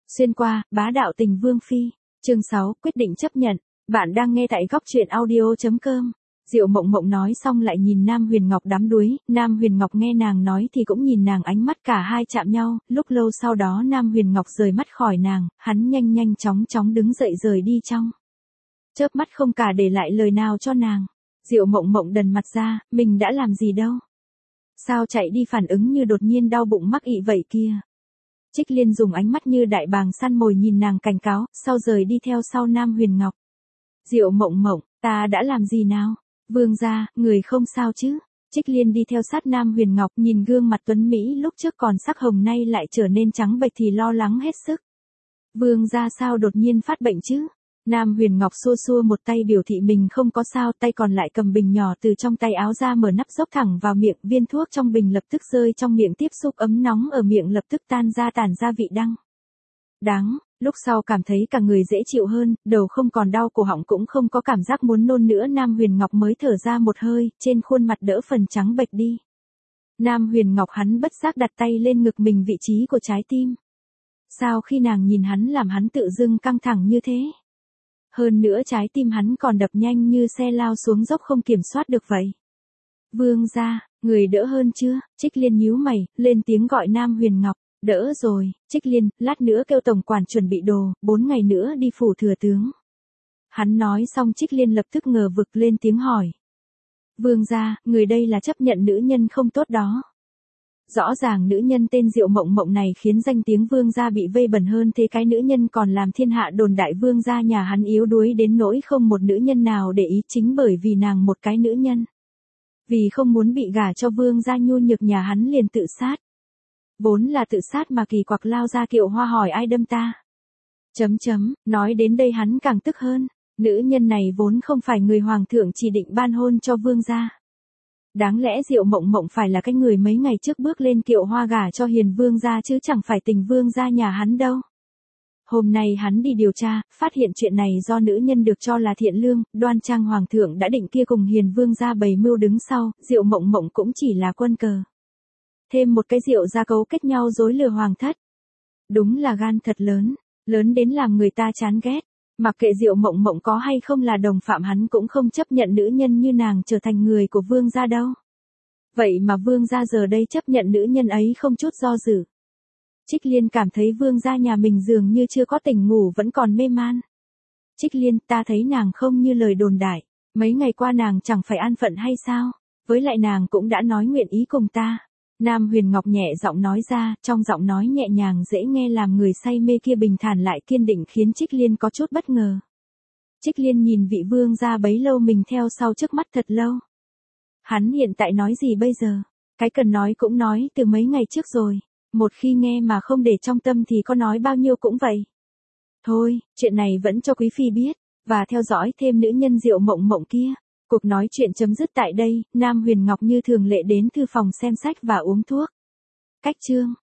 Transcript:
Xuyên qua, bá đạo tình vương phi. Chương 6, quyết định chấp nhận. Bạn đang nghe tại góc truyện audio.com. Diệu Mộng Mộng nói xong lại nhìn Nam Huyền Ngọc đắm đuối, Nam Huyền Ngọc nghe nàng nói thì cũng nhìn nàng, ánh mắt cả hai chạm nhau, lúc lâu sau đó Nam Huyền Ngọc rời mắt khỏi nàng, hắn nhanh chóng đứng dậy rời đi trong chớp mắt, không cả để lại lời nào cho nàng. Diệu Mộng Mộng đần mặt ra, mình đã làm gì đâu? Sao chạy đi phản ứng như đột nhiên đau bụng mắc ị vậy kia? Trích Liên dùng ánh mắt như đại bàng săn mồi nhìn nàng cảnh cáo, sau rời đi theo sau Nam Huyền Ngọc. Diệu Mộng Mộng, ta đã làm gì nào? Vương gia, người không sao chứ? Trích Liên đi theo sát Nam Huyền Ngọc, nhìn gương mặt tuấn Mỹ lúc trước còn sắc hồng nay lại trở nên trắng bệch thì lo lắng hết sức. Vương gia sao đột nhiên phát bệnh chứ? Nam Huyền Ngọc xua xua một tay biểu thị mình không có sao, tay còn lại cầm bình nhỏ từ trong tay áo ra mở nắp dốc thẳng vào miệng, viên thuốc trong bình lập tức rơi trong miệng, tiếp xúc ấm nóng ở miệng lập tức tản ra vị đắng. Lúc sau cảm thấy cả người dễ chịu hơn, đầu không còn đau, cổ họng cũng không có cảm giác muốn nôn nữa, Nam Huyền Ngọc mới thở ra một hơi, trên khuôn mặt đỡ phần trắng bệch đi. Nam Huyền Ngọc hắn bất giác đặt tay lên ngực mình, vị trí của trái tim. Sao khi nàng nhìn hắn làm hắn tự dưng căng thẳng như thế? Hơn nữa trái tim hắn còn đập nhanh như xe lao xuống dốc không kiểm soát được vậy. Vương gia, người đỡ hơn chưa? Trích Liên nhíu mày, lên tiếng gọi Nam Huyền Ngọc. Đỡ rồi, Trích Liên, lát nữa kêu tổng quản chuẩn bị đồ, 4 ngày nữa đi phủ thừa tướng. Hắn nói xong Trích Liên lập tức ngờ vực lên tiếng hỏi. Vương gia, người đây là chấp nhận nữ nhân không tốt đó. Rõ ràng nữ nhân tên Diệu Mộng Mộng này khiến danh tiếng vương gia bị vây bẩn hơn thế, cái nữ nhân còn làm thiên hạ đồn đại vương gia nhà hắn yếu đuối đến nỗi không một nữ nhân nào để ý, chính bởi vì nàng một cái nữ nhân. Vì không muốn bị gả cho vương gia nhu nhược nhà hắn liền tự sát. Vốn là tự sát mà kỳ quặc lao ra Kiệu Hoa hỏi ai đâm ta. Nói đến đây hắn càng tức hơn, nữ nhân này vốn không phải người hoàng thượng chỉ định ban hôn cho vương gia. Đáng lẽ Diệu Mộng Mộng phải là cái người mấy ngày trước bước lên Kiệu Hoa gả cho hiền vương gia chứ chẳng phải tình vương gia nhà hắn đâu. Hôm nay hắn đi điều tra, phát hiện chuyện này do nữ nhân được cho là thiện lương, đoan trang hoàng thượng đã định kia cùng hiền vương gia bày mưu đứng sau, Diệu Mộng Mộng cũng chỉ là quân cờ. Thêm một cái Diệu gia cấu kết nhau dối lừa hoàng thất. Đúng là gan thật lớn, lớn đến làm người ta chán ghét. Mặc kệ Diệu Mộng Mộng có hay không là đồng phạm, hắn cũng không chấp nhận nữ nhân như nàng trở thành người của vương gia đâu. Vậy mà vương gia giờ đây chấp nhận nữ nhân ấy không chút do dự. Trích Liên cảm thấy vương gia nhà mình dường như chưa có tỉnh ngủ, vẫn còn mê man. Trích Liên, ta thấy nàng không như lời đồn đại, mấy ngày qua nàng chẳng phải an phận hay sao? Với lại nàng cũng đã nói nguyện ý cùng ta. Nam Huyền Ngọc nhẹ giọng nói ra, trong giọng nói nhẹ nhàng dễ nghe làm người say mê kia bình thản lại kiên định, khiến Trích Liên có chút bất ngờ. Trích Liên nhìn vị vương gia bấy lâu mình theo sau trước mắt thật lâu. Hắn hiện tại nói gì bây giờ? Cái cần nói cũng nói từ mấy ngày trước rồi. Một khi nghe mà không để trong tâm thì có nói bao nhiêu cũng vậy. Thôi, chuyện này vẫn cho quý phi biết, và theo dõi thêm nữ nhân Diệu Mộng Mộng kia. Cuộc nói chuyện chấm dứt tại đây, Nam Huyền Ngọc như thường lệ đến thư phòng xem sách và uống thuốc. Cách chương